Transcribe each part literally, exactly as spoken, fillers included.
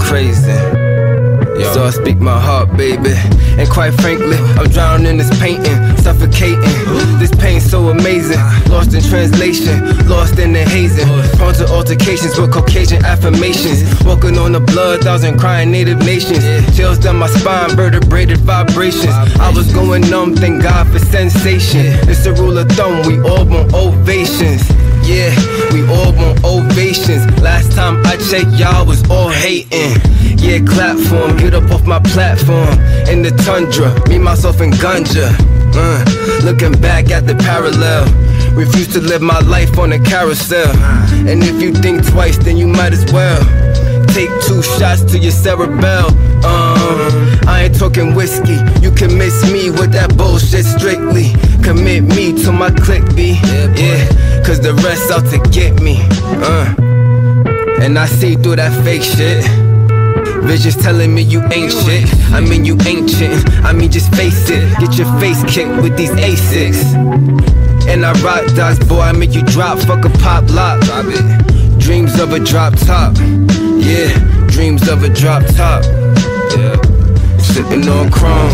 crazy. So I speak my heart, baby. And quite frankly, I'm drowning in this painting, suffocating. This pain's so amazing. Lost in translation, lost in the hazing. Prone to altercations with Caucasian affirmations. Walking on the blood, thousand crying native nations. Chills down my spine, vertebrated vibrations. I was going numb, thank God for sensation. It's a rule of thumb, we all want ovations. Yeah, we all want ovations. Last time I checked, y'all was all hating. Yeah, clap for 'em, get up off my platform. In the tundra, me, myself, and Ganja. uh, Looking back at the parallel. Refuse to live my life on a carousel. And if you think twice, then you might as well take two shots to your cerebell. Um, I ain't talking whiskey. You can miss me with that bullshit strictly. Commit me to my click, B. Yeah, cause the rest out to get me. Uh, and I see through that fake shit. Visions telling me you ain't shit. I mean you ancient. I mean just face it. Get your face kicked with these A six. And I rock dots, boy, I make you drop. Fuck a pop lock. Dreams of a drop top. Yeah, dreams of a drop top. Yeah, sitting on chrome.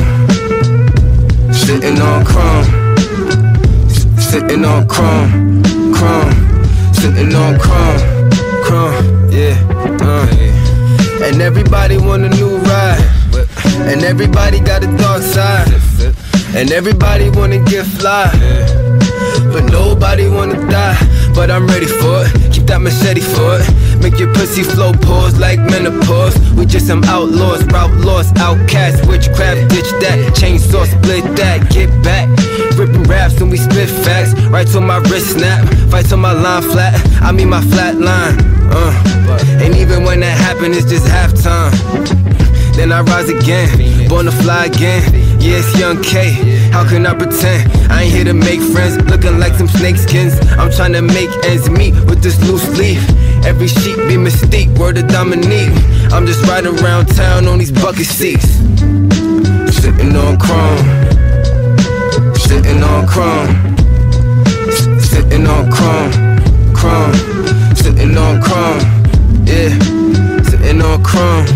Sitting on chrome. Sitting on chrome. Chrome. Sitting on chrome. Chrome. Yeah. Uh. And everybody want a new ride. And everybody got a dark side. And everybody wanna get fly. But nobody wanna die. But I'm ready for it. Keep that machete for it. Make your pussy flow pause like menopause. We just some outlaws, route lost, outcasts. Witchcraft, ditch that. Chainsaw, split that, get back. Ripping raps and we spit facts. Right till my wrist snap. Fight till my line flat. I mean my flat line. Uh. And even when that happen, it's just halftime. Then I rise again, born to fly again. Yeah, it's Young K, how can I pretend? I ain't here to make friends, looking like some snakeskins. I'm tryna make ends meet with this loose leaf. Every sheep be mystique, word of Dominique. I'm just riding around town on these bucket seats. Sitting on chrome. Sitting on chrome. Sitting on chrome. Chrome. Sitting on chrome. Yeah, sitting on chrome.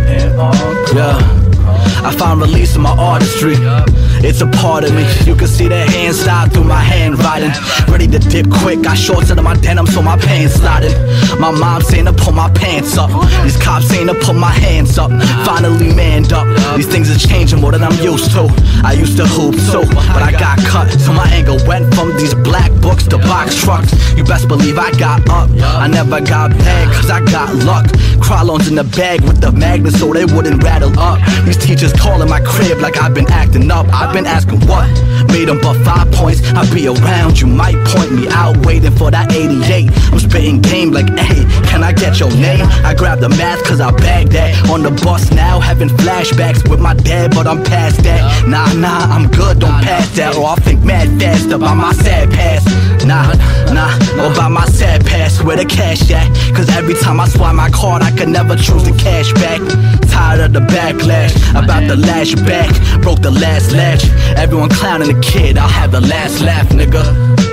Yeah, I found release in my artistry. It's a part of me. You can see the hand slide through my handwriting. Ready to dip quick. I shorts into my denim so my pants sliding. My mom saying to pull my pants up. These cops saying to put my hands up. Finally manned up. These things are changing more than I'm used to. I used to hoop too, but I got cut. So my anger went from these black books to box trucks. You best believe I got up. I never got bad cause I got luck. Krylons in the bag with the magnet so they wouldn't rattle up. These teachers calling my crib like I've been acting up. I've been asking what made them but five points. I'll be around, you might point me out. Waiting for that eighty-eight. I'm spitting game like, hey, can I get your name? I grabbed the math cause I bagged that. On the bus now, having flashbacks with my dad, but I'm past that. Nah, nah, I'm good, don't pass that. Or I'll think mad fast about my sad past. Nah, nah, or about my sad past, where the cash at? Cause every time I swipe my card, I could never choose the cash back. Tired of the backlash, about the lash back. Broke the last latch. Everyone clowning the kid, I'll have the last laugh, nigga.